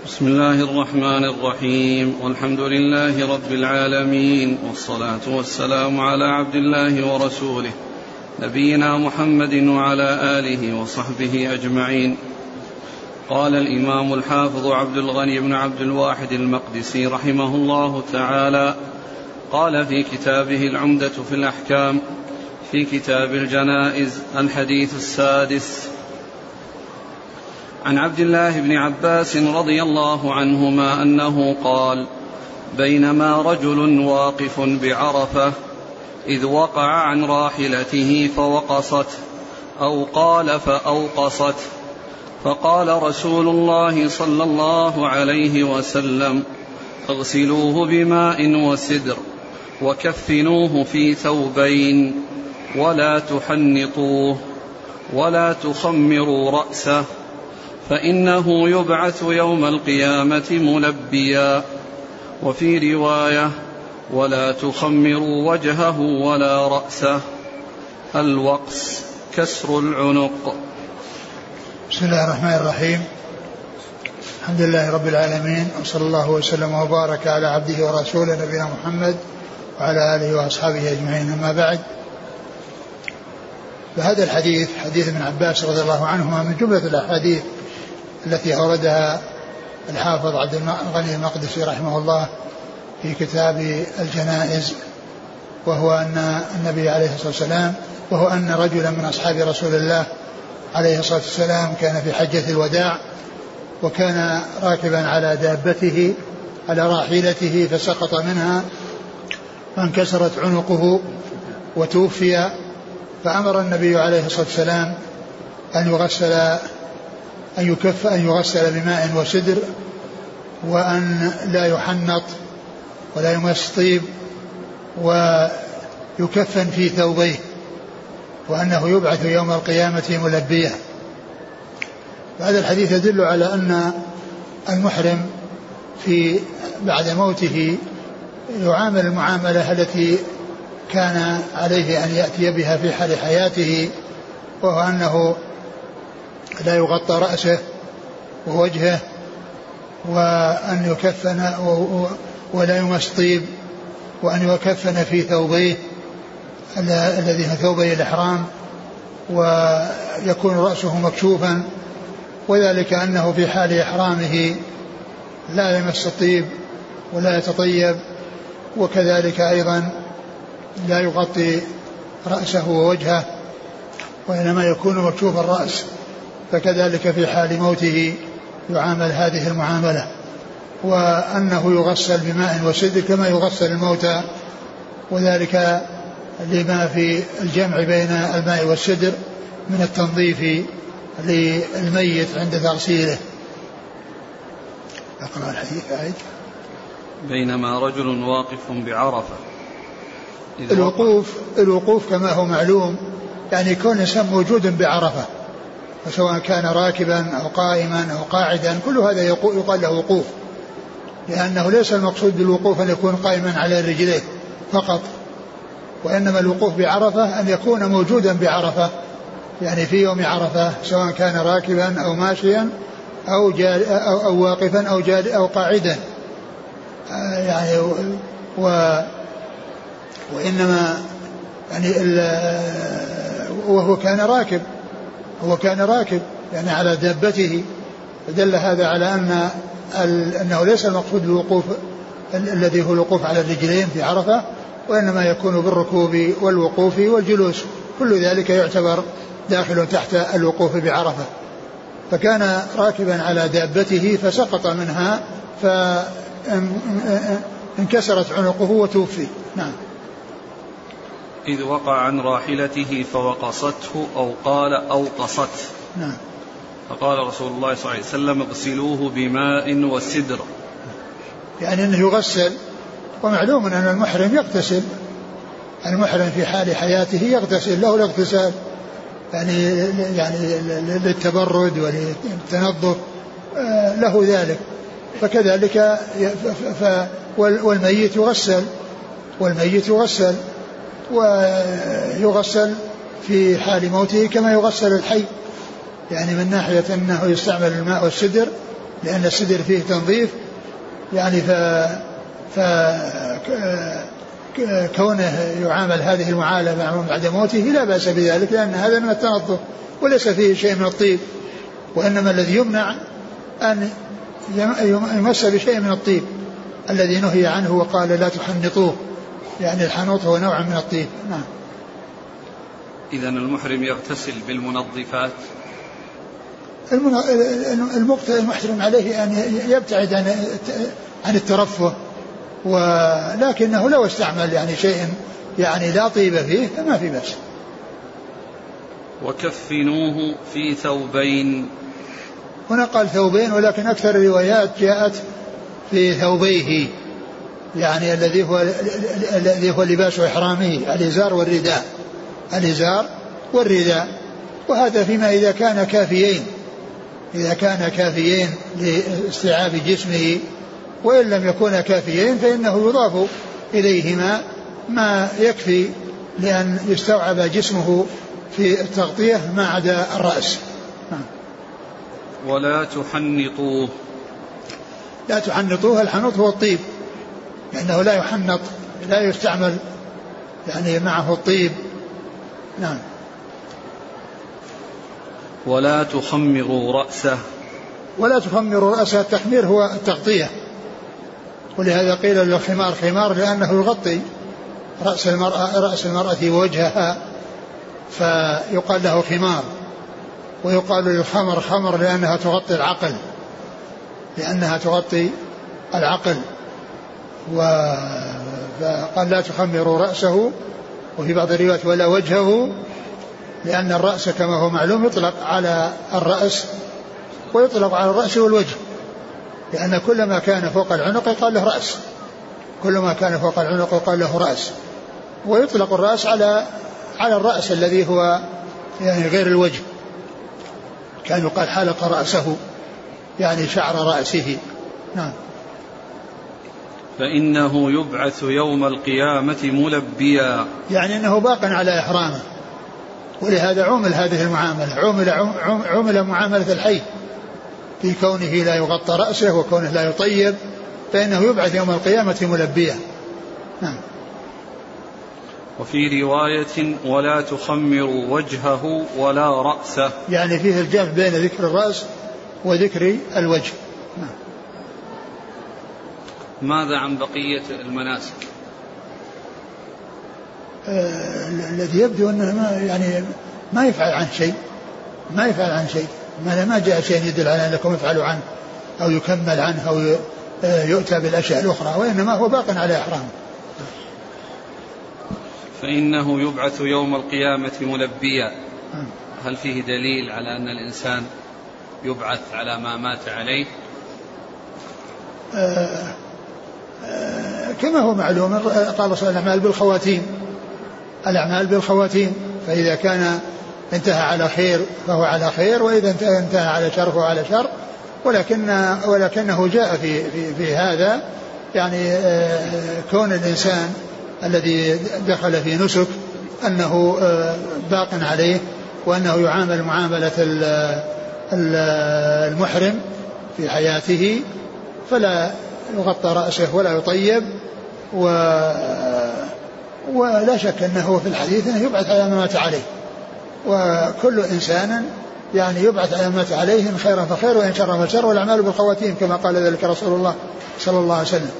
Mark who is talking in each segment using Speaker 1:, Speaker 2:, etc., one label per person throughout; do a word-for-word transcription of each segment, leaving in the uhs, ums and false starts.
Speaker 1: بسم الله الرحمن الرحيم، والحمد لله رب العالمين، والصلاة والسلام على عبد الله ورسوله نبينا محمد وعلى آله وصحبه أجمعين. قال الإمام الحافظ عبد الغني بن عبد الواحد المقدسي رحمه الله تعالى، قال في كتابه العمدة في الأحكام في كتاب الجنائز الحديث السادس: عن عبد الله بن عباس رضي الله عنهما أنه قال: بينما رجل واقف بعرفة إذ وقع عن راحلته فوقصت، أو قال فأوقصت، فقال رسول الله صلى الله عليه وسلم: اغسلوه بماء وسدر وكفنوه في ثوبين، ولا تحنطوه ولا تخمروا رأسه، فإنه يبعث يوم القيامة ملبيا. وفي رواية: ولا تخمروا وجهه ولا رأسه. الوقص كسر العنق.
Speaker 2: بسم الله الرحمن الرحيم. الحمد لله رب العالمين، وصلى الله وسلم وبارك على عبده ورسوله نبينا محمد وعلى آله وأصحابه أجمعين. أما بعد، فهذا الحديث حديث ابن عباس رضي الله عنهما من جملة الأحاديث التي أوردها الحافظ عبد الغني المقدسي رحمه الله في كتاب الجنائز، وهو أن النبي عليه الصلاة والسلام وهو أن رجلا من أصحاب رسول الله عليه الصلاة والسلام كان في حجة الوداع، وكان راكبا على دابته على راحلته فسقط منها فانكسرت عنقه وتوفي، فأمر النبي عليه الصلاة والسلام أن يغسل أن يكف أن يغسل بماء وسدر، وأن لا يحنط ولا يمس طيب، ويكفن في ثوبيه، وأنه يبعث يوم القيامة ملبيا. هذا الحديث يدل على أن المحرم في بعد موته يعامل المعاملة التي كان عليه أن يأتي بها في حال حياته، وهو أنه لا يغطى رأسه ووجهه، وأن يكفن ولا يمس طيب، وأن يكفن في ثوبيه الذي هو ثوبي الإحرام، ويكون رأسه مكشوفا، وذلك أنه في حال إحرامه لا يمس الطيب ولا يتطيب، وكذلك أيضا لا يغطي رأسه ووجهه، وإنما يكون مكشوف الرأس، فكذلك في حال موته يعامل هذه المعاملة، وأنه يغسل بماء وسدر كما يغسل الموتى، وذلك لما في الجمع بين الماء والسدر من التنظيف للميت عند تغسيله. أقرأ الحديث أعيد.
Speaker 1: بينما رجل واقف بعرفة.
Speaker 2: الوقوف الوقوف كما هو معلوم يعني كون إنسان موجود بعرفة، وسواء كان راكبا أو قائما أو قاعدا، كل هذا يقال له وقوف، لأنه ليس المقصود بالوقوف أن يكون قائما على رجليه فقط، وإنما الوقوف بعرفة أن يكون موجودا بعرفة، يعني في يوم عرفة، سواء كان راكبا أو ماشيا أو, أو, أو واقفا أو, أو قاعدا، يعني و وإنما يعني وهو كان راكب هو كان راكب يعني على دابته، فدل هذا على أن أنه ليس المقصود بالوقوف الذي هو الوقوف على الرجلين في عرفة، وإنما يكون بالركوب والوقوف والجلوس، كل ذلك يعتبر داخل تحت الوقوف بعرفة. فكان راكبا على دابته فسقط منها فانكسرت عنقه وتوفي. نعم.
Speaker 1: إذ وقع عن راحلته فوقصته، أو قال أوقصت.
Speaker 2: نعم.
Speaker 1: فقال رسول الله صلى الله عليه وسلم: اغسلوه بماء وسدر،
Speaker 2: يعني أنه يغسل، ومعلوم أن المحرم يغتسل، المحرم في حال حياته يغتسل، له الاغتسال يعني يعني للتبرد وللتنظف له ذلك، فكذلك والميت يغسل والميت يغسل ويغسل في حال موته كما يغسل الحي، يعني من ناحية أنه يستعمل الماء والسدر لأن السدر فيه تنظيف يعني ف ف كونه يعامل هذه المعاملة بعد موته لا بأس بذلك، لأن هذا من التنظف وليس فيه شيء من الطيب، وإنما الذي يمنع أن يمس بشيء من الطيب الذي نهي عنه وقال لا تحنطوه، يعني الحنوط هو نوع من الطيب. نعم.
Speaker 1: إذن المحرم يغتسل بالمنظفات.
Speaker 2: المحرم عليه أن يبتعد عن الترفه، ولكنه لو استعمل يعني شيء يعني لا طيب فيه فما في بأس.
Speaker 1: وكفنوه في ثوبين.
Speaker 2: هنا قال ثوبين، ولكن أكثر الروايات جاءت في ثوبيه، يعني الذي هو الذي هو لباس إحرامه، الإزار والرداء، الإزار والرداء. وهذا فيما إذا كان كافيين، إذا كان كافيين لاستيعاب جسمه، وإن لم يكونا كافيين فإنه يضاف إليهما ما يكفي لأن يستوعب جسمه في التغطية ما عدا الرأس.
Speaker 1: ولا تحنطوه.
Speaker 2: لا تحنطوه، الحنوط هو الطيب، لأنه لا يحنط، لا يستعمل يعني معه الطيب. نعم.
Speaker 1: ولا تخمروا رأسه.
Speaker 2: ولا تخمروا رأسه، التخمير هو التغطية، ولهذا قيل للخمار خمار لأنه يغطي رأس المرأة رأس المرأة ووجهها فيقال له خمار. ويقال للخمر خمر لأنها تغطي العقل، لأنها تغطي العقل. وقال لا تخمروا رأسه، وفي بعض الروايات ولا وجهه، لأن الرأس كما هو معلوم يطلق على الرأس ويطلق على الرأس والوجه، لأن كل ما كان فوق العنق يقال له رأس، كل ما كان فوق العنق يقال له رأس. ويطلق الرأس على على الرأس الذي هو يعني غير الوجه، كان يقال حلق رأسه يعني شعر رأسه. نعم.
Speaker 1: فإنه يبعث يوم القيامة ملبيا،
Speaker 2: يعني أنه باق على إحرامه، ولهذا عمل هذه المعاملة، عمل, عمل معاملة الحي في كونه لا يغطى رأسه وكونه لا يطيب، فإنه يبعث يوم القيامة ملبيا. نعم.
Speaker 1: وفي رواية ولا تخمروا وجهه ولا رأسه،
Speaker 2: يعني فيه الجمع بين ذكر الرأس وذكر الوجه. نعم.
Speaker 1: ماذا عن بقية المناسك؟
Speaker 2: آه الذي يبدو أنه ما يعني ما يفعل عن شيء، ما يفعل عن شيء، ما ما جاء شيء يدل على أنكم يفعلوا عنه أو يكمل عنه أو يؤتى بالأشياء الأخرى، وإنما هو باق على إحرامه.
Speaker 1: فإنه يبعث يوم القيامة ملبيا. هل فيه دليل على أن الإنسان يبعث على ما مات عليه؟
Speaker 2: آه آه كما هو معلوم، قال صلى الله عليه وسلم الأعمال بالخواتيم، الأعمال بالخواتيم، فإذا كان انتهى على خير فهو على خير، وإذا انتهى على شر فهو على شر. ولكن ولكنه جاء في, في, في هذا يعني آه كون الإنسان الذي دخل في نسك أنه آه باق عليه، وأنه يعامل معاملة المحرم في حياته، فلا يغطى رأسه ولا يطيب. و ولا شك أنه في الحديث أنه يبعث على ما مات عليه، وكل إنسان يعني يبعث على ما مات عليه، إن خيرا فخير وإن شرا فشر، والأعمال بالخواتيم كما قال ذلك رسول الله صلى الله عليه وسلم.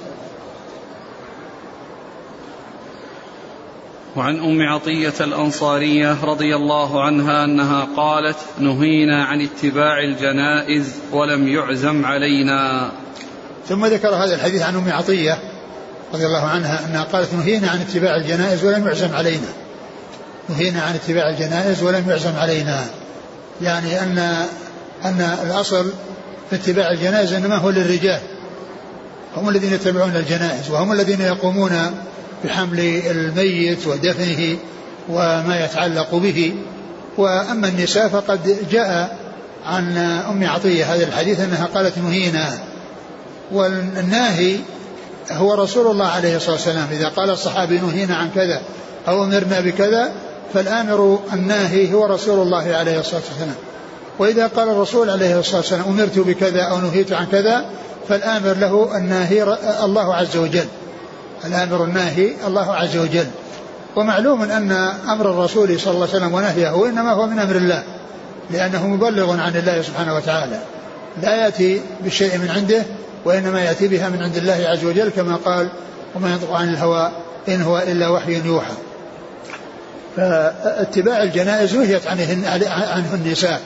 Speaker 1: وعن أم عطية الأنصارية رضي الله عنها أنها قالت نهينا عن اتباع الجنائز ولم يعزم علينا.
Speaker 2: ثم ذكر هذا الحديث عن أم عطية رضي الله عنها أنها قالت نهينا عن اتباع الجنائز ولم يعزم علينا، نهينا عن اتباع الجنائز ولم يعزم علينا، يعني أن أن الأصل في اتباع الجنائز إنما هو للرجال، هم الذين يتبعون الجنائز وهم الذين يقومون بحمل الميت ودفنه وما يتعلق به. وأما النساء فقد جاء عن أم عطية هذا الحديث أنها قالت نهينا، والناهي هو رسول الله عليه الصلاة والسلام. إذا قال الصحابي نهينا عن كذا أو أمرنا بكذا، فالآمر الناهي هو رسول الله عليه الصلاة والسلام. وإذا قال الرسول عليه الصلاة والسلام أمرت بكذا أو نهيت عن كذا فالآمر له الناهي الله عز وجل، الآمر الناهي الله عز وجل. ومعلوم أن أمر الرسول صلى الله عليه وسلم ونهيه إنما هو من أمر الله، لأنه مبلغ عن الله سبحانه وتعالى، لا يأتي بالشيء من عنده وإنما يأتي بها من عند الله عز وجل، كما قال وما ينطق عن الهوى إن هو إلا وحي يوحى. فاتباع الجنائز نهيت عنه النساء.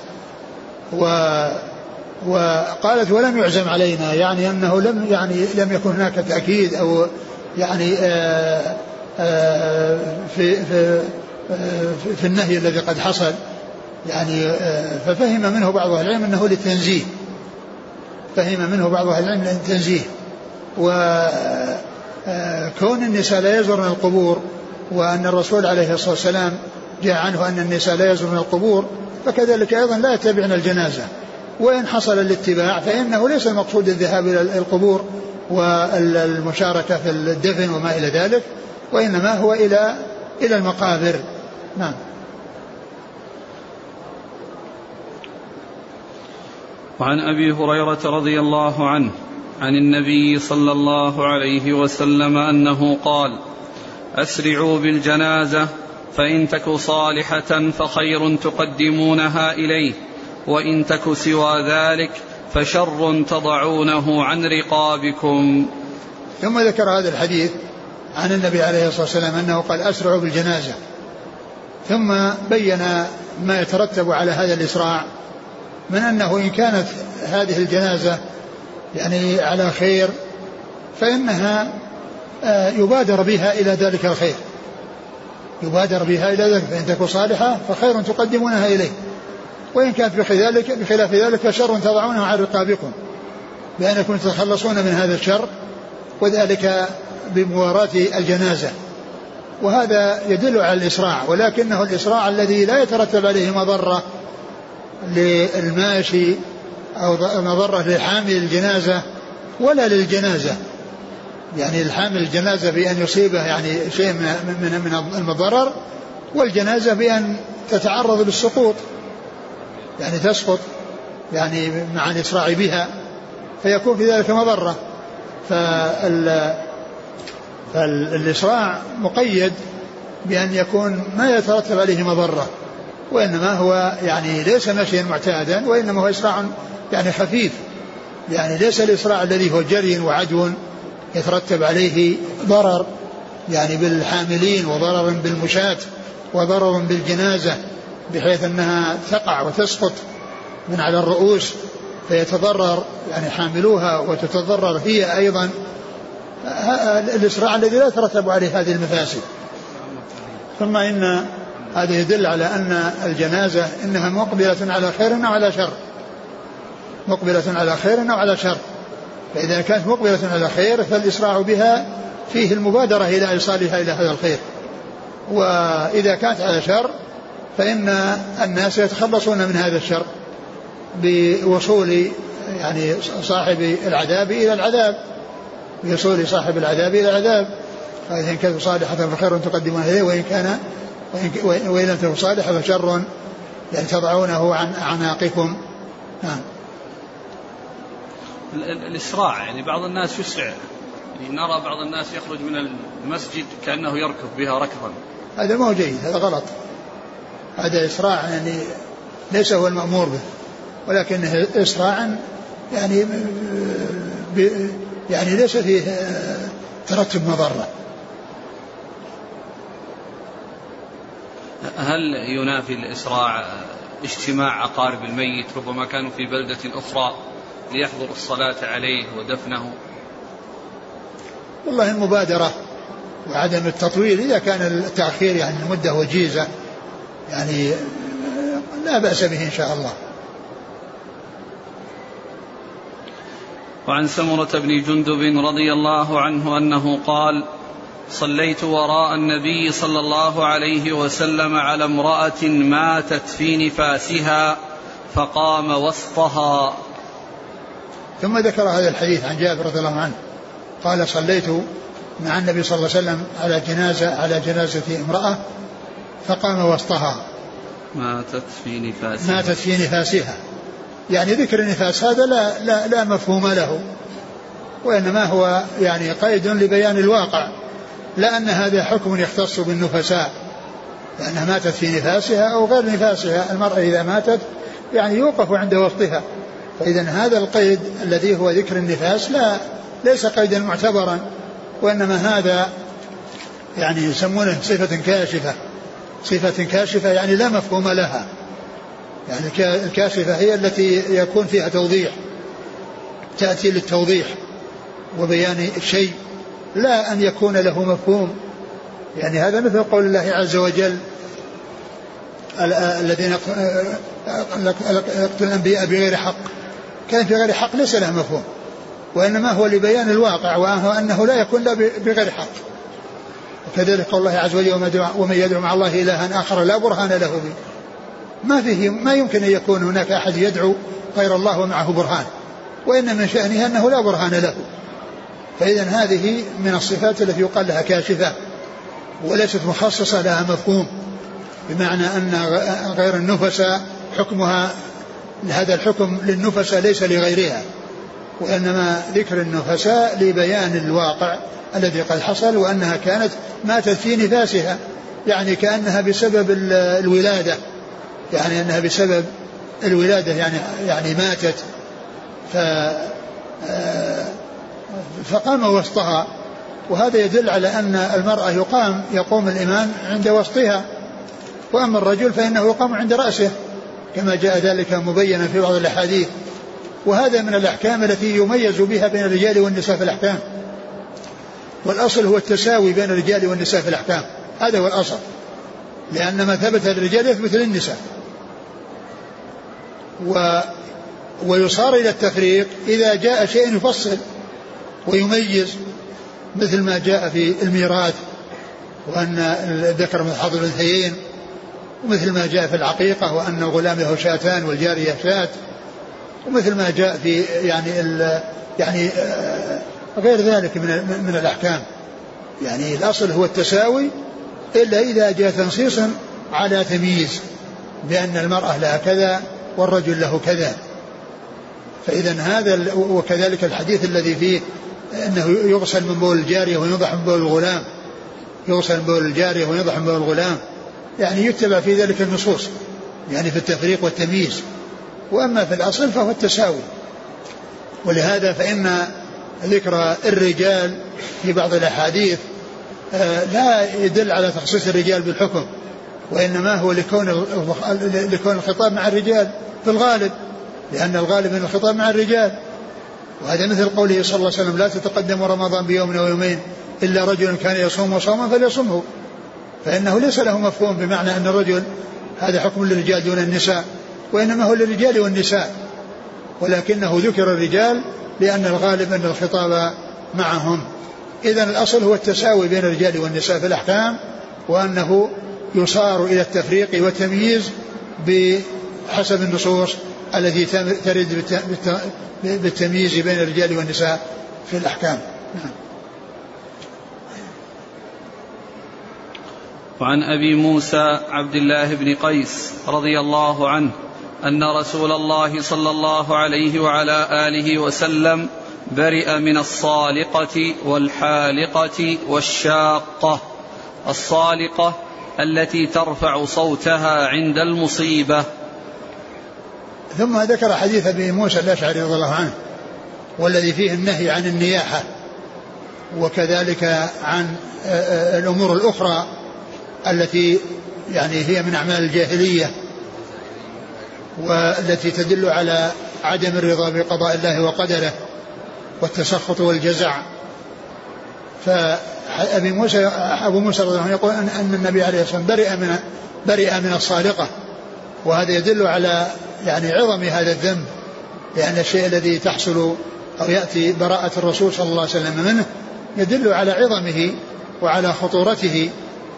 Speaker 2: وقالت ولم يعزم علينا، يعني أنه لم يعني لم يكن هناك تأكيد أو يعني آآ آآ في في في النهي الذي قد حصل، يعني ففهم منه بعض أهل العلم أنه للتنزيه، فهم منه بعض أهل العلم للتنزيه. وكون النساء لا يزورن القبور، وأن الرسول عليه الصلاة والسلام جاء عنه أن النساء لا يزورن القبور، فكذلك أيضا لا يتبعن الجنازة. وإن حصل الاتباع فإنه ليس المقصود الذهاب إلى القبور والمشاركة في الدفن وما إلى ذلك، وإنما هو إلى إلى المقابر. نعم.
Speaker 1: وعن أبي هريرة رضي الله عنه عن النبي صلى الله عليه وسلم أنه قال: أسرعوا بالجنازة فإن تك صالحة فخير تقدمونها إليه، وإن تك سوى ذلك فشر تضعونه عن رقابكم.
Speaker 2: ثم ذكر هذا الحديث عن النبي عليه الصلاة والسلام أنه قال: أسرعوا بالجنازة، ثم بين ما يترتب على هذا الإسراع من أنه إن كانت هذه الجنازة يعني على خير فإنها يبادر بها إلى ذلك الخير، يبادر بها إلى ذلك، فإن تكون صالحة فخير تقدمونها إليه، وإن كانت بخلاف ذلك فشر تضعونه عن رقابكم، بأنكم تتخلصون من هذا الشر، وذلك بمواراة الجنازة. وهذا يدل على الإسراع، ولكنه الإسراع الذي لا يترتب عليه مضرة للماشي أو مضرة لحامل الجنازة ولا للجنازة، يعني الحامل الجنازة بأن يصيبه يعني شيء من من المضرر، والجنازة بأن تتعرض للسقوط، يعني تسقط يعني مع الإسراع بها، فيكون في ذلك مضرة. فالإسراع مقيد بأن يكون ما يترتب عليه مضرة، وإنما هو يعني ليس مشيا معتادا، وإنما هو إسراع يعني خفيف، يعني ليس الإسراع الذي هو جري وعدو يترتب عليه ضرر يعني بالحاملين وضرر بالمشاة وضرر بالجنازة بحيث أنها تقع وتسقط من على الرؤوس فيتضرر يعني حاملوها وتتضرر هي أيضا. الإسراع الذي لا يترتب عليه هذه المفاسد. ثم إن هذا يدل على أن الجنازة إنها مقبلة على خير أو على شر، مقبلة على خير أو على شر، فإذا كانت مقبلة على خير فالإسراع بها فيه المبادرة إلى إيصالها إلى هذا الخير، وإذا كانت على شر فإن الناس يتخلصون من هذا الشر بوصول يعني صاحب العذاب إلى العذاب، بوصول صاحب العذاب إلى العذاب. فإذا كانت صالحة فخير تقدمونها إليه، وإن كان وإن لم تكن صالحة فشر يعني تضعونه عن أعناقكم. نعم.
Speaker 1: الإسراع يعني بعض الناس يسرع، يعني نرى بعض الناس يخرج من المسجد كأنه يركض بها ركضا،
Speaker 2: هذا ما هو جيد، هذا غلط، هذا إسراع يعني ليس هو المأمور به، ولكنه إسراعا يعني يعني ليس فيه ترتب مضرة.
Speaker 1: هل ينافي الإسراع اجتماع أقارب الميت ربما كانوا في بلدة أخرى ليحضر الصلاة عليه ودفنه؟
Speaker 2: والله المبادرة وعدم التطويل، إذا كان التأخير يعني المدة وجيزة يعني لا بأس به إن شاء الله.
Speaker 1: وعن سمرة بن جندب رضي الله عنه أنه قال: صليت وراء النبي صلى الله عليه وسلم على امرأة ماتت في نفاسها فقام وسطها.
Speaker 2: ثم ذكر هذا الحديث عن جابر رضي الله عنه قال: صليت مع النبي صلى الله عليه وسلم على جنازة على جنازة امرأة فقام وسطها،
Speaker 1: ماتت في نفاسها
Speaker 2: ماتت في نفاسها، يعني ذكر النفاس هذا لا, لا, لا مفهوم له، وإنما هو يعني قيد لبيان الواقع، لا أن هذا حكم يختص بالنفساء لأنها ماتت في نفاسها أو غير نفاسها. المرأة إذا ماتت يعني يوقف عند وقتها، فإذا هذا القيد الذي هو ذكر النفاس لا ليس قيدا معتبرا، وإنما هذا يعني يسمونه صفة كاشفة، صفة كاشفة يعني لا مفهوم لها، يعني الكاشفة هي التي يكون فيها توضيح، تأتي للتوضيح وبيان الشيء لا أن يكون له مفهوم. يعني هذا مثل قول الله عز وجل الذين يقتلون الأنبياء بغير حق، كان في غير حق ليس له مفهوم، وإنما هو لبيان الواقع وهو أنه لا يكون لا بغير حق. وكذلك قول الله عز وجل ومن يدعو مع الله إلها آخر لا برهان له به، ما فيه ما يمكن أن يكون هناك أحد يدعو غير الله ومعه برهان، وإن من شأنه أنه لا برهان له. فإذا هذه من الصفات التي يقال لها كاشفة وليست مخصصة لها مفهوم، بمعنى أن غير النفساء حكمها هذا الحكم للنفساء ليس لغيرها، وإنما ذكر النفساء لبيان الواقع الذي قد حصل، وأنها كانت ماتت في نفاسها، يعني كأنها بسبب الولادة، يعني أنها بسبب الولادة يعني يعني ماتت ف فقام وسطها. وهذا يدل على أن المرأة يقام يقوم الإمام عند وسطها، وأما الرجل فإنه يقام عند رأسه كما جاء ذلك مبينا في بعض الأحاديث. وهذا من الأحكام التي يميز بها بين الرجال والنساء في الأحكام، والأصل هو التساوي بين الرجال والنساء في الأحكام، هذا هو الأصل، لأن ما ثبت للرجال يثبت للنساء. و ويصار إلى التفريق إذا جاء شيء يفصل ويميز، مثل ما جاء في الميراث وأن الذكر مثل حظ الأنثيين، ومثل ما جاء في العقيقة وأن الغلام له شاتان والجارية شات، ومثل ما جاء في يعني ال يعني غير ذلك من من الأحكام. يعني الأصل هو التساوي إلا إذا جاء تنصيص على تمييز بأن المرأة لها كذا والرجل له كذا. فإذا هذا، وكذلك الحديث الذي فيه أنه يغسل من بول الجارية وينضح من بول الغلام، يغسل من بول الجارية وينضح من بول الغلام، يعني يتبع في ذلك النصوص يعني في التفريق والتمييز. وأما في الأصل فهو التساوي. ولهذا فإن ذكر الرجال في بعض الأحاديث لا يدل على تخصيص الرجال بالحكم، وإنما هو لكون لكون الخطاب مع الرجال في الغالب، لأن الغالب من الخطاب مع الرجال. وهذا مثل قوله صلى الله عليه وسلم لا تتقدم رمضان بيوم أو يومين إلا رجل كان يصوم صوما فليصمه، فإنه ليس له مفهوم بمعنى أن الرجل هذا حكم للرجال دون النساء، وإنما هو للرجال والنساء، ولكنه ذكر الرجال لأن الغالب أن الخطاب معهم. إذن الأصل هو التساوي بين الرجال والنساء في الأحكام، وأنه يصار إلى التفريق والتمييز بحسب النصوص التي ترد بالتمييز بين الرجال والنساء في الأحكام.
Speaker 1: وعن أبي موسى عبد الله بن قيس رضي الله عنه أن رسول الله صلى الله عليه وعلى آله وسلم برئ من الصالقة والحالقة والشاقة. الصالقة التي ترفع صوتها عند المصيبة.
Speaker 2: ثم ذكر حديث أبي موسى الأشعري رضي الله عنه والذي فيه النهي عن النياحة، وكذلك عن الأمور الأخرى التي يعني هي من أعمال الجاهلية والتي تدل على عدم الرضا بقضاء الله وقدره والتسخط والجزع. فأبي موسى أبو موسى رضي الله عنه يقول أن النبي عليه الصلاة والسلام برئ من برئ من الصالقة، وهذا يدل على يعني عظم هذا الذنب، لأن الشيء الذي تحصل أو يأتي براءة الرسول صلى الله عليه وسلم منه يدل على عظمه وعلى خطورته.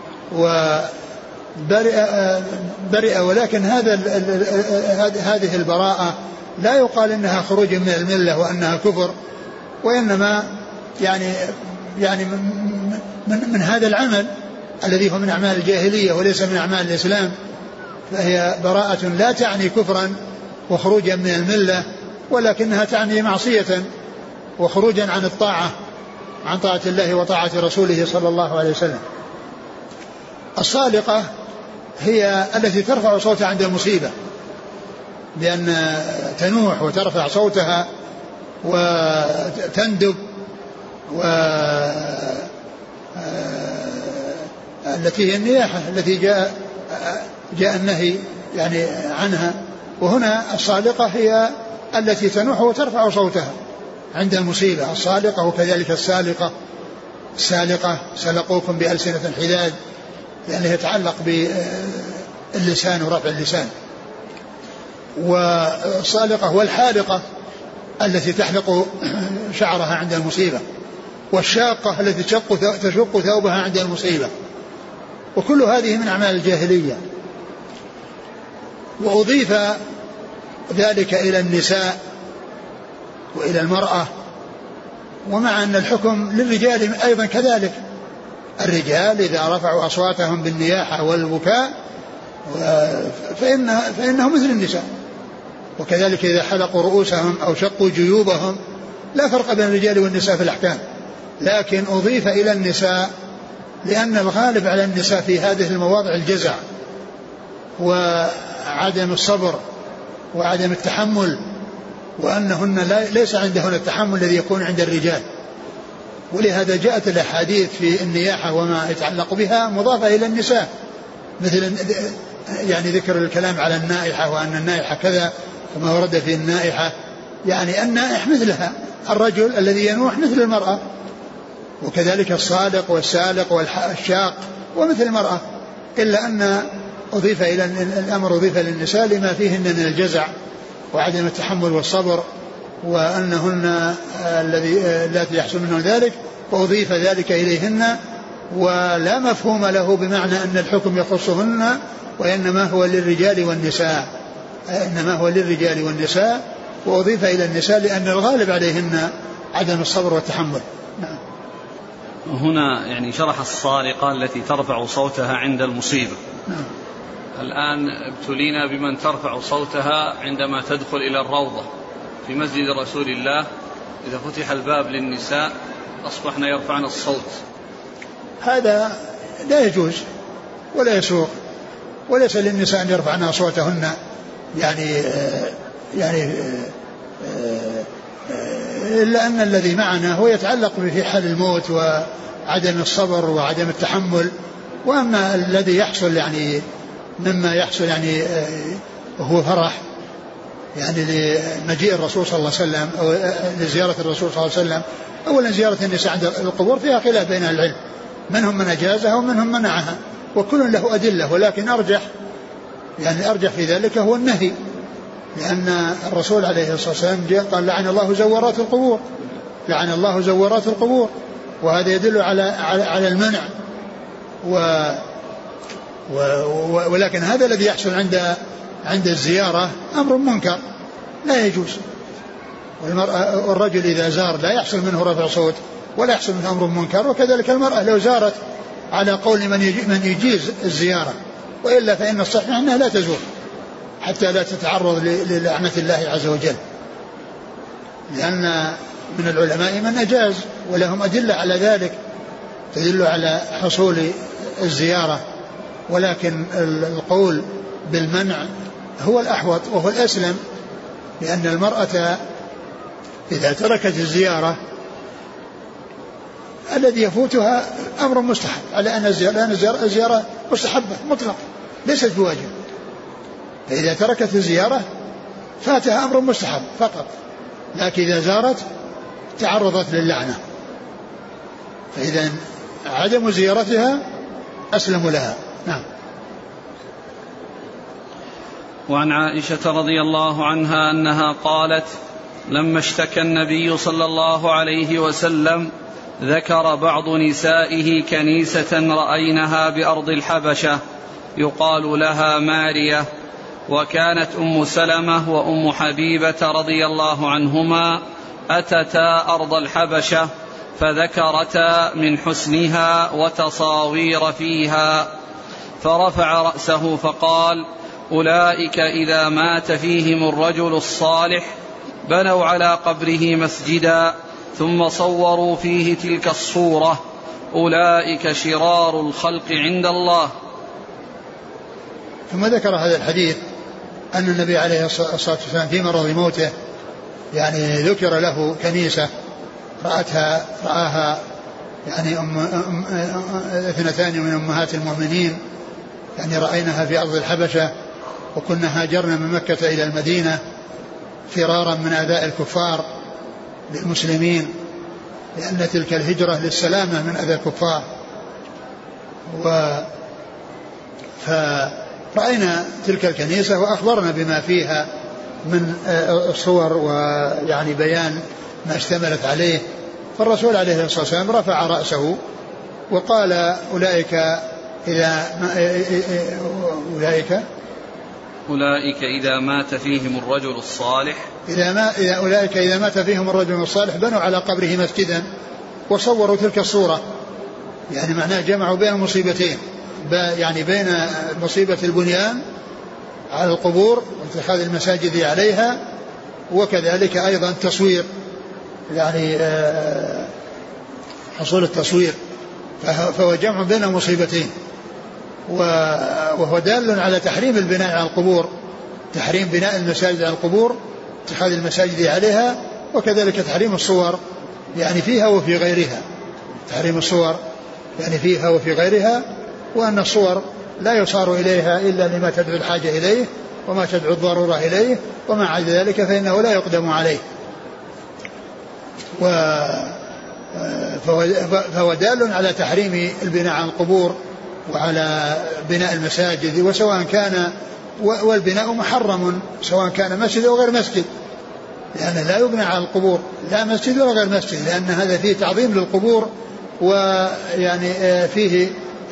Speaker 2: وبرئ برئ ولكن هذا هذه البراءة لا يقال إنها خروج من الملة وأنها كفر، وإنما يعني يعني من, من هذا العمل الذي هو من أعمال الجاهلية وليس من أعمال الإسلام، فهي براءة لا تعني كفرا وخروجا من الملة، ولكنها تعني معصية وخروجا عن الطاعة، عن طاعة الله وطاعة رسوله صلى الله عليه وسلم. الصالقة هي التي ترفع صوتها عند المصيبة، لأن تنوح وترفع صوتها وتندب، و التي هي النياحة التي جاء جاء النهي يعني عنها. وهنا الصالقة هي التي تنوح وترفع صوتها عند المصيبة. الصالقة وكذلك السالقة، السالقة سلقوكم بألسنة حداد، لأنه يتعلق باللسان ورفع اللسان. والصالقة والحالقة التي تحلق شعرها عند المصيبة، والشاقة التي تشق ثوبها عند المصيبة. وكل هذه من أعمال الجاهلية. وأضيف ذلك إلى النساء وإلى المرأة، ومع أن الحكم للرجال أيضا كذلك. الرجال إذا رفعوا أصواتهم بالنياحة والبكاء فإن فإنهم مثل النساء، وكذلك إذا حلقوا رؤوسهم أو شقوا جيوبهم، لا فرق بين الرجال والنساء في الأحكام. لكن أضيف إلى النساء لأن الغالب على النساء في هذه المواضع الجزع وعدم الصبر وعدم التحمل، وأنهن ليس عندهن التحمل الذي يكون عند الرجال. ولهذا جاءت الأحاديث في النياحة وما يتعلق بها مضافة إلى النساء، مثل يعني ذكر الكلام على النائحة وأن النائحة كذا، وما ورد في النائحة يعني النائح مثلها، الرجل الذي ينوح مثل المرأة، وكذلك الصالق والسالق والشاق ومثل المرأة، إلا أن أضيف إلى الأمر أضيف للنساء لما فيهن من الجزع وعدم التحمل والصبر، وأنهن الذي لا يحصل منه ذلك، فأضيف ذلك إليهن، ولا مفهوم له بمعنى أن الحكم يخصهن، وإنما هو للرجال والنساء، إنما هو للرجال والنساء، وأضيف إلى النساء لأن الغالب عليهن عدم الصبر والتحمل. نعم.
Speaker 1: هنا يعني شرح الصالقة التي ترفع صوتها عند المصيبة.
Speaker 2: نعم.
Speaker 1: الآن ابتلينا بمن ترفع صوتها عندما تدخل إلى الروضة في مسجد رسول الله، إذا فتح الباب للنساء أصبحن يرفعن الصوت.
Speaker 2: هذا لا يجوز ولا يسوق، وليس للنساء أن يرفعن أصواتهن يعني يعني إلا أن الذي معنا هو يتعلق في حال الموت وعدم الصبر وعدم التحمل. وأما الذي يحصل يعني مما يحصل يعني هو فرح يعني لمجيء الرسول صلى الله عليه وسلم أو لزيارة الرسول صلى الله عليه وسلم. أولا زيارة النساء عند القبور فيها خلاف بين العلم، منهم من أجازها ومنهم منعها، وكل له أدلة، ولكن أرجح يعني أرجح في ذلك هو النهي، لأن الرسول عليه الصلاة والسلام قال لعن الله زوارات القبور، لعن الله زوارات القبور، وهذا يدل على على المنع. و ولكن هذا الذي يحصل عند عند الزيارة أمر منكر لا يجوز. والمرأة والرجل إذا زار لا يحصل منه رفع صوت ولا يحصل منه أمر منكر، وكذلك المرأة لو زارت على قول من من يجيز الزيارة، وإلا فإن الصحيح أنها لا تزور حتى لا تتعرض للعنة الله عز وجل، لأن من العلماء من أجاز ولهم أدلة على ذلك تدل على حصول الزيارة، ولكن القول بالمنع هو الأحوط وهو الأسلم، لأن المرأة إذا تركت الزيارة الذي يفوتها أمر مستحب، على أن الزيارة مستحبة مطلق ليست بواجب، فإذا تركت الزيارة فاتها أمر مستحب فقط، لكن إذا زارت تعرضت للعنة، فإذا عدم زيارتها أسلم لها. نعم.
Speaker 1: وعن عائشة رضي الله عنها أنها قالت لما اشتكى النبي صلى الله عليه وسلم ذكر بعض نسائه كنيسة رأينها بأرض الحبشة يقال لها مارية، وكانت أم سلمة وأم حبيبة رضي الله عنهما أتتا أرض الحبشة فذكرتا من حسنها وتصاوير فيها، فرفع رأسه فقال أولئك إذا مات فيهم الرجل الصالح بنوا على قبره مسجدا ثم صوروا فيه تلك الصورة أولئك شرار الخلق عند الله.
Speaker 2: ثم ذكر هذا الحديث أن النبي عليه الصلاة والسلام في مرض موته يعني ذكر له كنيسة رأتها رآها يعني أم أم اثنتان من أمهات المؤمنين يعني رأيناها في أرض الحبشة وكنا هاجرنا من مكة إلى المدينة فرارا من أعداء الكفار للمسلمين لأن تلك الهجرة للسلامة من أذى الكفار. و فرأينا تلك الكنيسة وأخبرنا بما فيها من الصور ويعني بيان ما اشتملت عليه. فالرسول عليه الصلاة والسلام رفع رأسه وقال أولئك إذا أولئك
Speaker 1: أولئك إذا مات فيهم الرجل الصالح
Speaker 2: إذا ما إذا أولئك إذا مات فيهم الرجل الصالح بنوا على قبره مسجدا وصوروا تلك الصورة يعني معناه جمعوا بين المصيبتين يعني بين مصيبة البنيان على القبور واتخاذ المساجد عليها وكذلك أيضا تصوير يعني حصول التصوير فهو جمع بين المصيبتين وهو دال على تحريم البناء على القبور تحريم بناء المساجد على القبور اتخاذ المساجد عليها وكذلك تحريم الصور يعني فيها وفي غيرها تحريم الصور يعني فيها وفي غيرها وأن الصور لا يصار إليها إلا لما تدعو الحاجة إليه وما تدعو الضرورة إليه وما عدا ذلك فإنه لا يقدم عليه. فهو دال على تحريم البناء على القبور وعلى بناء المساجد وسواء كان والبناء محرم سواء كان مسجد أو غير مسجد لأنه لا يبنى على القبور لا مسجد ولا غير مسجد لأن هذا فيه تعظيم للقبور ويعني فيه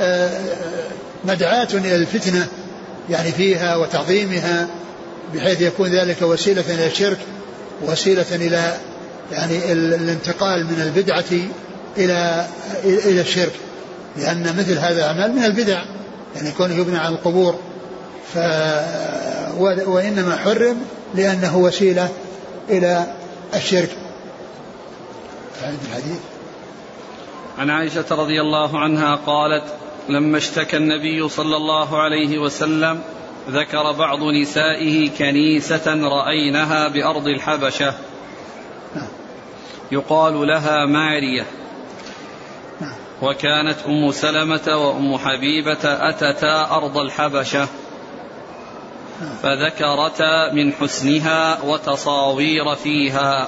Speaker 2: مدعاة إلى الفتنة يعني فيها وتعظيمها بحيث يكون ذلك وسيلة إلى الشرك وسيلة إلى يعني الانتقال من البدعة إلى إلى الشرك لأن مثل هذا الأعمال من البدع يعني يكون يبنى على القبور ف وإنما حرم لأنه وسيلة إلى الشرك. الحديث
Speaker 1: عن عائشة رضي الله عنها قالت لما اشتكى النبي صلى الله عليه وسلم ذكر بعض نسائه كنيسة رأينها بأرض الحبشة يقال لها مارية وكانت أم سلمة وأم حبيبة أتتا أرض الحبشة فذكرتا من حسنها وتصاوير فيها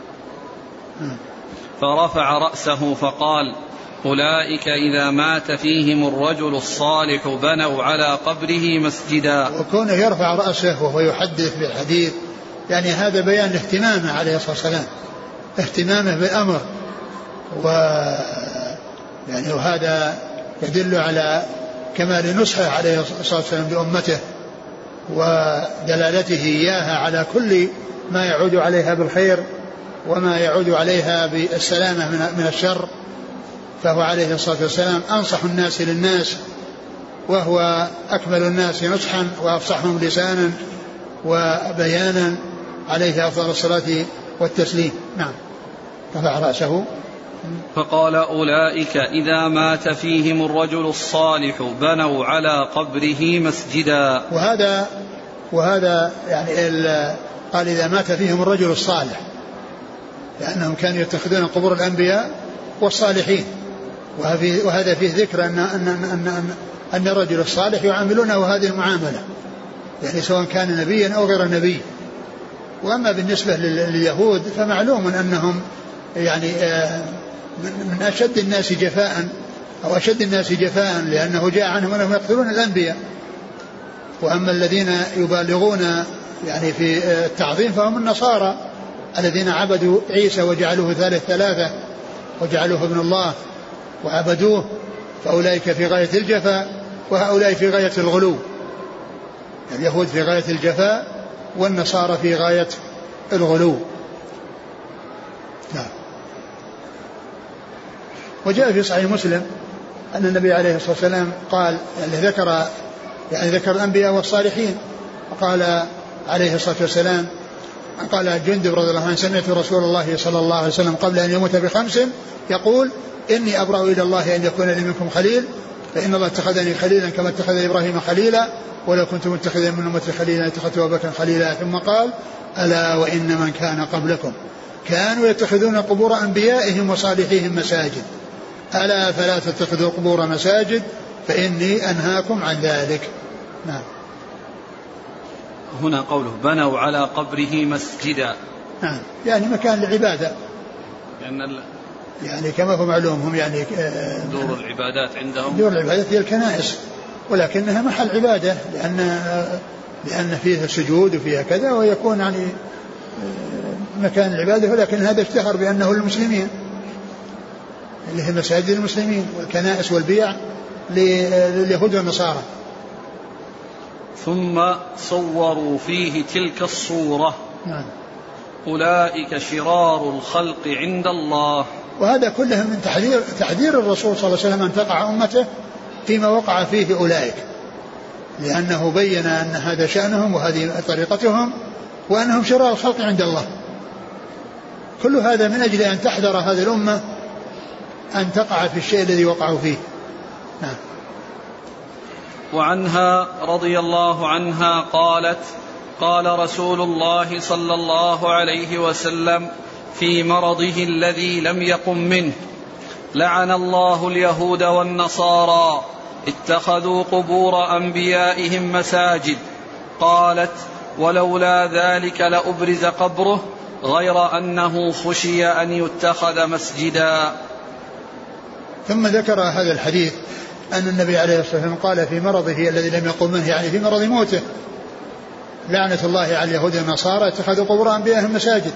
Speaker 1: فرفع رأسه فقال أولئك إذا مات فيهم الرجل الصالح بنوا على قبره مسجدا.
Speaker 2: وكونه يرفع رأسه وهو يحدث بالحديث يعني هذا بيان اهتمامه عليه الصلاة والسلام اهتمامه بالأمر و يعني وهذا يدل على كمال نصحه عليه الصلاة والسلام بأمته ودلالته إياها على كل ما يعود عليها بالخير وما يعود عليها بالسلامة من الشر فهو عليه الصلاة والسلام أنصح الناس للناس وهو أكمل الناس نصحا وأفصحهم لسانا وبيانا عليه أفضل الصلاة والتسليم. نعم. رفع رأسه
Speaker 1: فقال أولئك إذا مات فيهم الرجل الصالح بنوا على قبره مسجدا.
Speaker 2: وهذا وهذا يعني قال إذا مات فيهم الرجل الصالح لأنهم كانوا يتخذون قبور الأنبياء والصالحين وهذا فيه ذكر أن, أن, أن, أن, أن الرجل الصالح يعاملونه هذه المعاملة يعني سواء كان نبيا أو غير نبي. وأما بالنسبة لليهود فمعلوم أنهم يعني من أشد الناس جفاء أو أشد الناس جفاء لأنه جاء عنهم أنهم يقتلون الأنبياء. وأما الذين يبالغون يعني في التعظيم فهم النصارى الذين عبدوا عيسى وجعلوه ثالث ثلاثة وجعلوه ابن الله وعبدوه فأولئك في غاية الجفاء وهؤلاء في غاية الغلو. اليهود في غاية الجفاء والنصارى في غاية الغلو. نعم. وجاء في صحيح مسلم أن النبي عليه الصلاة والسلام قال يعني ذكر يعني ذكر الأنبياء والصالحين قال عليه الصلاة والسلام، قال جندب رضي الله عنه: سمعت رسول الله صلى الله عليه وسلم قبل أن يموت بخمس يقول: إني أبرأ إلى الله أن يكون لي منكم خليل، فإن الله اتخذني خليلا كما اتخذ إبراهيم خليلا، ولو كنت متخذا من أمتي خليلا اتخذت أبا بكر خليلا. ثم قال: ألا وإن من كان قبلكم كانوا يتخذون قبور أنبيائهم وصالحيهم مساجد، ألا فلا تتخذوا قبور مساجد فإني أنهاكم عن ذلك. نعم.
Speaker 1: هنا قوله: بنوا على قبره مسجدا،
Speaker 2: نعم، يعني مكان العبادة،
Speaker 1: لأن ال...
Speaker 2: يعني كما هو معلوم هم يعني
Speaker 1: دور العبادات عندهم،
Speaker 2: دور العبادات هي الكنائس، ولكنها محل عبادة لأن لأن فيها سجود وفيها كذا، ويكون يعني مكان العبادة، ولكن هذا اشتهر بأنه للمسلمين اللي هي مساجد المسلمين، والكنائس والبيع لليهود والنصارى.
Speaker 1: ثم صوروا فيه تلك الصورة.
Speaker 2: نعم.
Speaker 1: أولئك شرار الخلق عند الله.
Speaker 2: وهذا كله من تحذير تحذير الرسول صلى الله عليه وسلم أن تقع أمته فيما وقع فيه أولئك، لأنه بين أن هذا شأنهم وهذه طريقتهم وأنهم شرار الخلق عند الله. كل هذا من أجل أن تحذر هذه الأمة أن تقع في الشيء الذي وقعوا فيه. نعم.
Speaker 1: وعنها رضي الله عنها قالت: قال رسول الله صلى الله عليه وسلم في مرضه الذي لم يقم منه: لعن الله اليهود والنصارى اتخذوا قبور أنبيائهم مساجد. قالت: ولولا ذلك لأبرز قبره غير أنه خشي أن يتخذ مسجدا.
Speaker 2: ثم ذكر هذا الحديث أن النبي عليه الصلاة والسلام قال في مرضه الذي لم يقم منه، يعني في مرض موته: لعنة الله على اليهود والنصارى اتخذوا قبور أنبيائهم مساجد.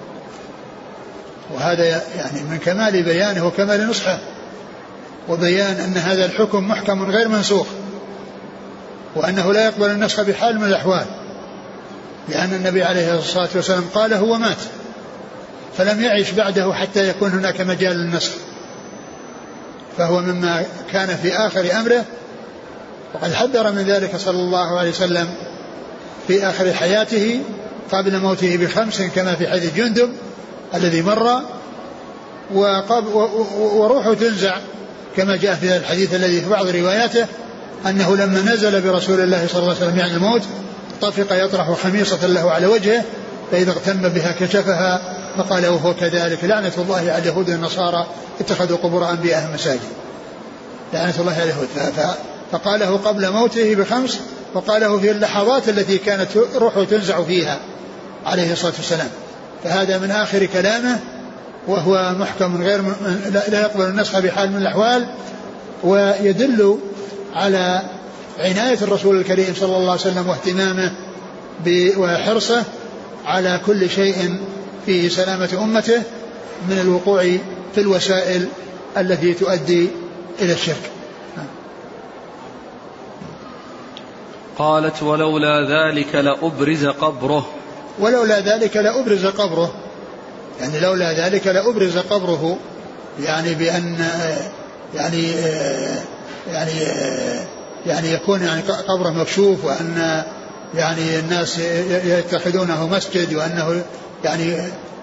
Speaker 2: وهذا يعني من كمال بيانه وكمال نصحه، وبيان أن هذا الحكم محكم غير منسوخ، وأنه لا يقبل النسخ بحال من الأحوال، لأن النبي عليه الصلاة والسلام قال هو مات فلم يعيش بعده حتى يكون هناك مجال للنسخ، فهو مما كان في آخر أمره، وقد حذر من ذلك صلى الله عليه وسلم في آخر حياته قبل موته بخمس كما في حديث جندب الذي مر، وروحه تنزع كما جاء في الحديث الذي في بعض رواياته أنه لما نزل برسول الله صلى الله عليه وسلم يعني الموت طفق يطرح خميصة له على وجهه، فإذا اغتم بها كشفها فقال وهو كذلك: لعنة الله على اليهود والنصارى اتخذوا قبور أنبيائهم مساجد. لعنة الله على اليهود. فقاله قبل موته بخمس، وقاله في اللحظات التي كانت روحه تنزع فيها عليه الصلاة والسلام. فهذا من آخر كلامه، وهو محكم غير لا يقبل النسخ بحال من الأحوال، ويدل على عناية الرسول الكريم صلى الله عليه وسلم واهتمامه وحرصه على كل شيء في سلامة أمته من الوقوع في الوسائل التي تؤدي إلى الشرك.
Speaker 1: قالت: ولولا ذلك لأبرز قبره.
Speaker 2: ولولا ذلك لأبرز قبره، يعني لولا ذلك لأبرز قبره، يعني بأن يعني يعني يعني يكون يعني قبره مكشوف، وأن يعني الناس يتخذونه مسجد، وأنه يعني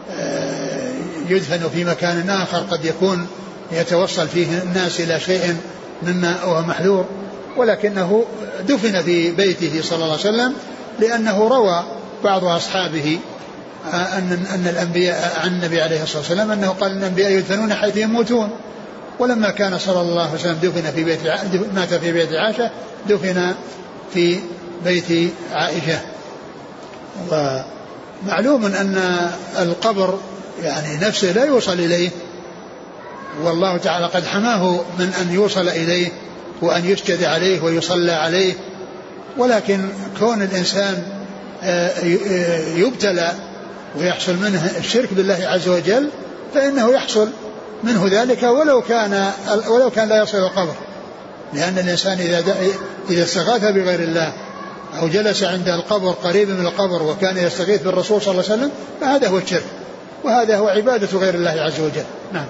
Speaker 2: يدفن في مكان آخر قد يكون يتوصل فيه الناس إلى شيء مما هو محذور، ولكنه دفن في بيته صلى الله عليه وسلم، لأنه روى بعض أصحابه أن أن الأنبياء عن النبي عليه الصلاة والسلام أنه قال الأنبياء يدفنون حيث يموتون، ولما كان صلى الله عليه وسلم دفن في بيت مات في بيت عائشة دفن في بيت عائشة. ومعلوم أن القبر يعني نفسه لا يوصل إليه، والله تعالى قد حماه من أن يوصل إليه وأن يسجد عليه ويصلى عليه، ولكن كون الإنسان يبتلى ويحصل منه الشرك بالله عز وجل فإنه يحصل منه ذلك ولو كان ولو كان لا يصل القبر، لأن الإنسان إذا إذا استغاث بغير الله أو جلس عند القبر قريب من القبر وكان يستغيث بالرسول صلى الله عليه وسلم فهذا هو الشرك، وهذا هو عبادة غير الله عز وجل. نعم.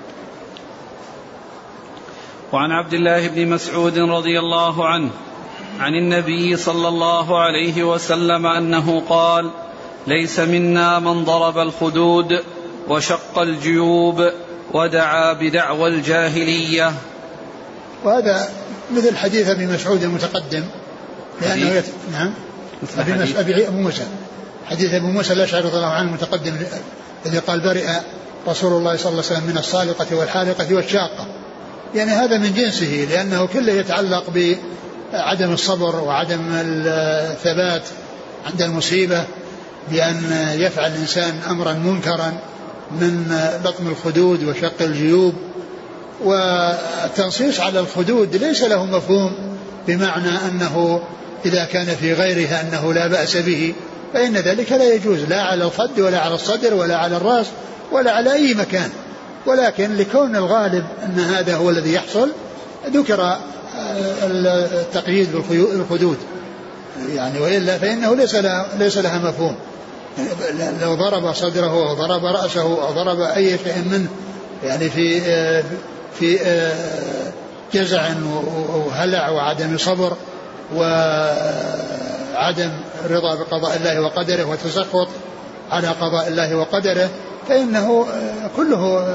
Speaker 1: وعن عبد الله بن مسعود رضي الله عنه عن النبي صلى الله عليه وسلم أنه قال: ليس منا من ضرب الخدود وشق الجيوب ودعا بدعوى الجاهلية.
Speaker 2: وهذا مثل حديث أبي مسعود المتقدم، لأنه يت... نعم أبي, مس... أبي موسى حديث أبي موسى الأشعري رضي الله عنه المتقدم الذي قال: برئ رسول الله صلى الله عليه وسلم من الصالقة والحالقة والشاقة. يعني هذا من جنسه، لأنه كله يتعلق بعدم الصبر وعدم الثبات عند المصيبة، بأن يفعل الإنسان أمرا منكرا من لطم الخدود وشق الجيوب. والتنصيص على الخدود ليس له مفهوم بمعنى أنه إذا كان في غيرها أنه لا بأس به، فإن ذلك لا يجوز لا على الخد ولا على الصدر ولا على الرأس ولا على أي مكان، ولكن لكون الغالب أن هذا هو الذي يحصل ذكر التقييد بالخدود يعني، وإلا فإنه ليس لها, ليس لها مفهوم. لو ضرب صدره أو ضرب رأسه أو ضرب أي شيء منه يعني في في جزع وهلع وعدم صبر وعدم رضا بقضاء الله وقدره وتسخط على قضاء الله وقدره، فإنه كله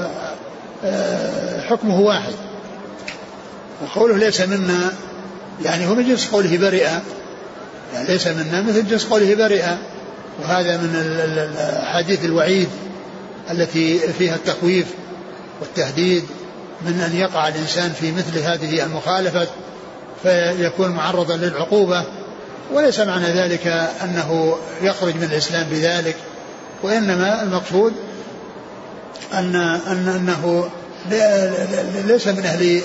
Speaker 2: حكمه واحد. وقوله ليس منا يعني هو من جنس قوله برئ، يعني ليس منا مثل جنس قوله برئ، وهذا من الحديث الوعيد التي فيها التخويف والتهديد من أن يقع الإنسان في مثل هذه المخالفة فيكون معرضا للعقوبة. وليس معنى ذلك أنه يخرج من الإسلام بذلك، وإنما المقصود أن أنه ليس من أهل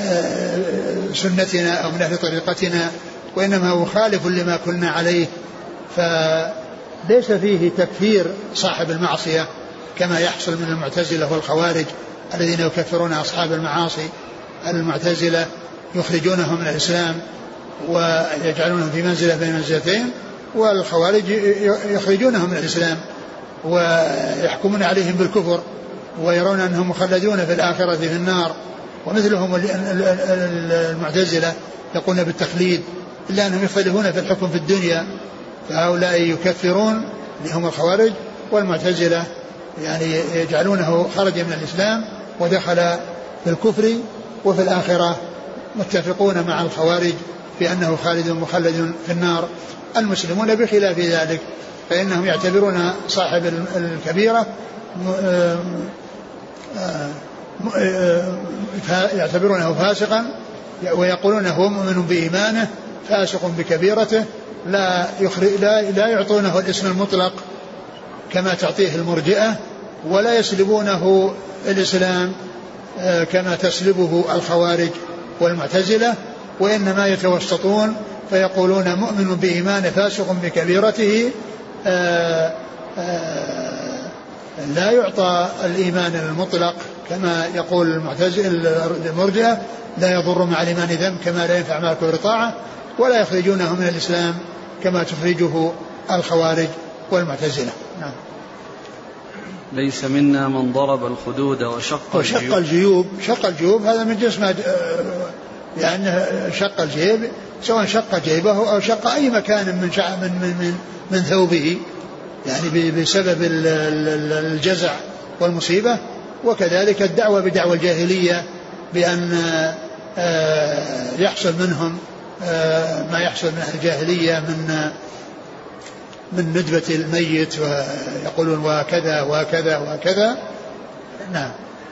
Speaker 2: سنتنا أو من أهل طريقتنا، وإنما هو خالف لما كنا عليه، فليس فيه تكفير صاحب المعصية كما يحصل من المعتزلة والخوارج الذين يكفرون أصحاب المعاصي. المعتزلة يخرجونهم من الإسلام ويجعلونهم في منزلة بين منزلتين، والخوارج يخرجونهم من الإسلام ويحكمون عليهم بالكفر ويرون أنهم مخلدون في الآخرة في النار. ومثلهم المعتزلة يقولون بالتخليد، إلا أنهم يختلفون في الحكم في الدنيا، فهؤلاء يكفرون لهم الخوارج، والمعتزلة يعني يجعلونه خرج من الإسلام ودخل في الكفر، وفي الآخرة متفقون مع الخوارج بأنه خالد مخلد في النار. المسلمون بخلاف ذلك، فإنهم يعتبرون صاحب الكبيرة يعتبرونه فاسقا، ويقولون هو مؤمن بإيمانه فاسق بكبيرته، لا, لا, لا يعطونه الاسم المطلق كما تعطيه المرجئة، ولا يسلبونه الإسلام كما تسلبه الخوارج والمعتزلة، وإنما يتوسطون فيقولون مؤمن بإيمانه فاسق بكبيرته، آآ آآ لا يعطى الإيمان المطلق كما يقول المرجئة، لا يضر مع الإيمان ذنب كما لا ينفع مع الكفر طاعة، ولا يخرجونه من الإسلام كما تخرجه الخوارج والمعتزلة. نعم.
Speaker 1: ليس منا من ضرب الخدود وشق,
Speaker 2: وشق الجيوب. الجيوب شق الجيوب هذا من جسم يعني شق الجيب، سواء شق جيبه أو شق أي مكان من من من من, من ثوبه يعني بسبب الجزع والمصيبة. وكذلك الدعوة بدعوى الجاهلية بأن يحصل منهم ما يحصل من الجاهلية من من ندبة الميت، ويقولون وكذا وكذا وكذا. نعم.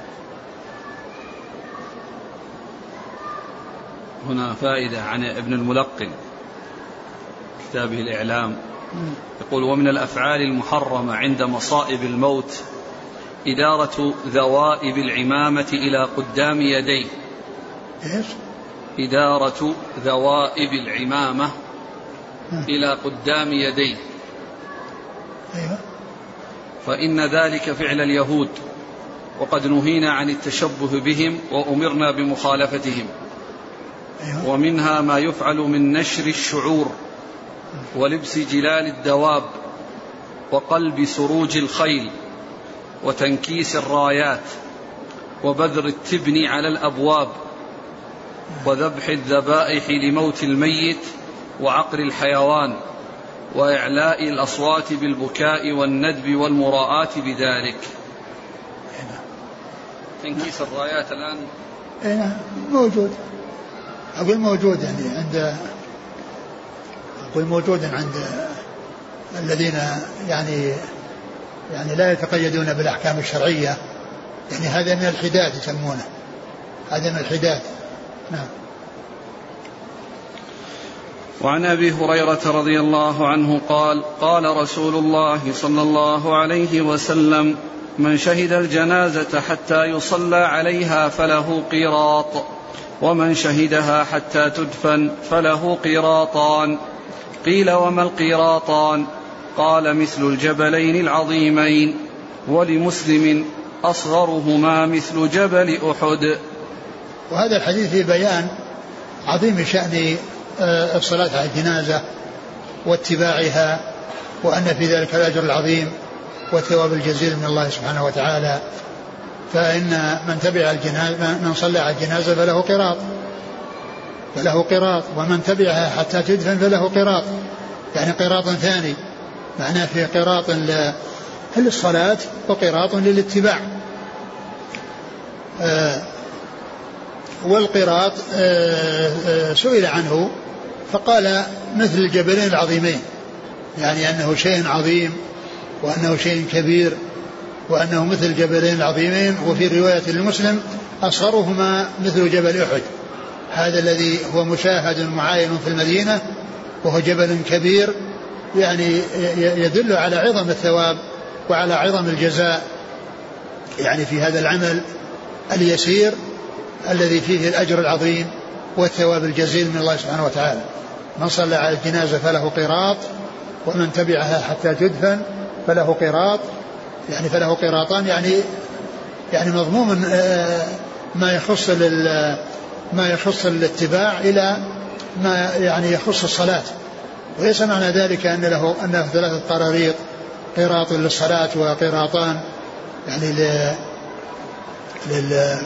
Speaker 1: هنا فائدة عن ابن الملقن كتابه الإعلام، يقول: ومن الأفعال المحرمة عند مصائب الموت إدارة ذوائب العمامة إلى قدام يديه.
Speaker 2: إيش؟
Speaker 1: إدارة ذوائب العمامة إلى قدام يديه.
Speaker 2: أيوة.
Speaker 1: فإن ذلك فعل اليهود، وقد نهينا عن التشبه بهم وأمرنا بمخالفتهم.
Speaker 2: أيوة.
Speaker 1: ومنها ما يفعل من نشر الشعور ولبس جلال الدواب وقلب سروج الخيل وتنكيس الرايات وبذر التبن على الأبواب وذبح الذبائح لموت الميت وعقر الحيوان وإعلاء الأصوات بالبكاء والندب والمراءة بذلك. تنكيس الرايات الآن
Speaker 2: هنا موجود، أقول موجود يعني عند أقول موجود عند الذين يعني يعني لا يتقيدون بالأحكام الشرعية، يعني هذا من الحداث يسمونه، هذا من الحداث. نعم.
Speaker 1: وعن أبي هريرة رضي الله عنه قال قال رسول الله صلى الله عليه وسلم: من شهد الجنازة حتى يصلى عليها فله قيراط، ومن شهدها حتى تدفن فله قيراطان. قيل: وما القيراطان؟ قال: مثل الجبلين العظيمين. ولمسلم: أصغرهما مثل جبل أحد.
Speaker 2: وهذا الحديث في بيان عظيم شأن الصلاة على الجنازة واتباعها، وأن في ذلك الأجر العظيم والثواب الجزيل من الله سبحانه وتعالى. فإن من تبع الجنازة من صلى على الجنازة فله قراط فله قراط ومن تبعها حتى تدفن فله قراط، يعني قراط ثاني، معناه في قراط للصلاة وقراط للاتباع. آه والقراط آه آه سئل عنه فقال: مثل الجبلين العظيمين، يعني أنه شيء عظيم وأنه شيء كبير وأنه مثل الجبلين العظيمين. وفي رواية للمسلم: أصغرهما مثل جبل أحد، هذا الذي هو مشاهد معاين في المدينة وهو جبل كبير، يعني يدل على عظم الثواب وعلى عظم الجزاء يعني في هذا العمل اليسير الذي فيه الأجر العظيم والثواب الجزيل من الله سبحانه وتعالى. من صلى على الجنازة فله قراط، ومن تبعها حتى تدفن فله قراط، يعني فله قراطان، يعني يعني مضموم ما يخص ما يخص الاتباع إلى ما يعني يخص الصلاة. وليس معنى ذلك أن له أنه ثلاثة قراريط، قراط للصلاة وقراطان يعني لل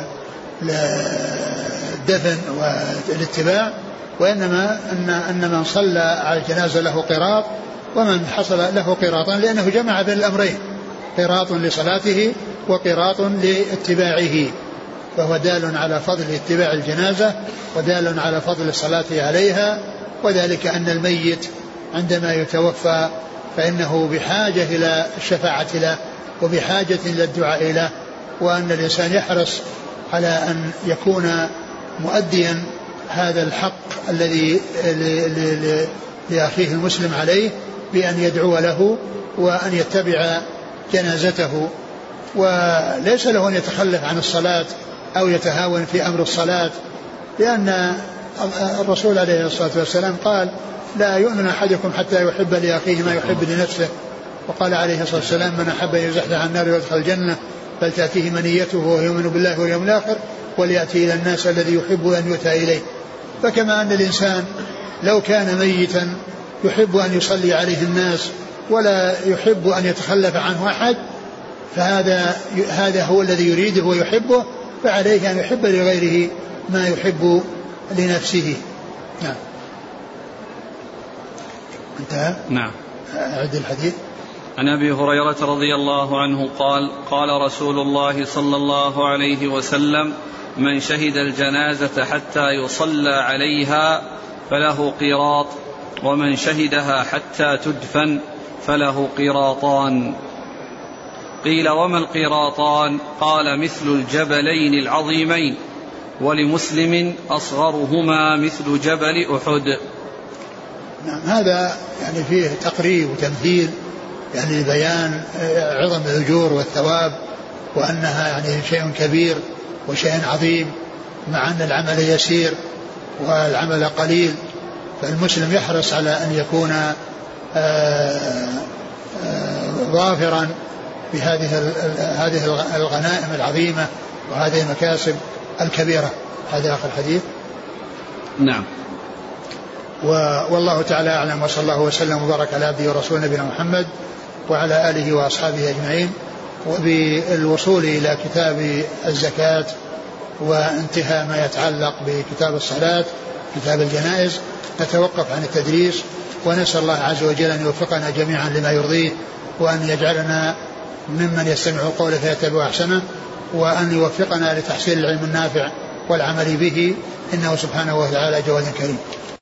Speaker 2: للدفن والاتباع، وإنما أن أن من صلى على الجنازة له قراط، ومن حصل له قراطان، لأنه جمع بين الأمرين، قراط لصلاته وقراط لاتباعه، فهو دال على فضل اتباع الجنازة ودال على فضل الصلاة عليها. وذلك أن الميت عندما يتوفى فإنه بحاجة إلى الشفاعة له وبحاجة إلى الدعاء له، وأن الإنسان يحرص على أن يكون مؤديا هذا الحق الذي لأخيه المسلم عليه بأن يدعو له وأن يتبع جنازته، وليس له أن يتخلف عن الصلاة أو يتهاون في أمر الصلاة، لأن الرسول عليه الصلاة والسلام قال: لا يؤمن أحدكم حتى يحب لأخيه ما يحب لنفسه. وقال عليه الصلاة والسلام: من أحب أن يزحزح عن النار ويدخل الجنة فلتأتيه منيته وهو يؤمن بالله واليوم الآخر وليأتي إلى الناس الذي يحب أن يؤتى إليه. فكما أن الإنسان لو كان ميتا يحب أن يصلي عليه الناس ولا يحب أن يتخلف عنه أحد، فهذا هذا هو الذي يريده ويحبه، فعليه أن يحب لغيره ما يحب لنفسه. نعم. انتهى.
Speaker 1: نعم.
Speaker 2: أعد الحديث.
Speaker 1: عن أبي هريرة رضي الله عنه قال: قال رسول الله صلى الله عليه وسلم: من شهد الجنازة حتى يصلى عليها فله قيراط، ومن شهدها حتى تدفن فله قيراطان. قيل: وما القيراطان؟ قال: مثل الجبلين العظيمين. ولمسلم: أصغرهما مثل جبل أحد.
Speaker 2: نعم. هذا يعني فيه تقريب وتمثيل، يعني بيان عظم الأجور والثواب، وأنها يعني شيء كبير وشيء عظيم، مع أن العمل يسير والعمل قليل. فالمسلم يحرص على أن يكون ظافرا بهذه هذه الغنائم العظيمة وهذه المكاسب الكبيرة. هذا آخر الحديث.
Speaker 1: نعم.
Speaker 2: والله تعالى أعلم، وصلى الله وسلم وبارك على عبده ورسوله نبينا محمد وعلى آله وأصحابه أجمعين. وبالوصول إلى كتاب الزكاة وانتهاء ما يتعلق بكتاب الصلاة كتاب الجنائز نتوقف عن التدريس، ونسأل الله عز وجل أن يوفقنا جميعا لما يرضيه، وأن يجعلنا ممن يستمع القول فيتبع أحسنه، وأن يوفقنا لتحصيل العلم النافع والعمل به، إنه سبحانه وتعالى جواد كريم.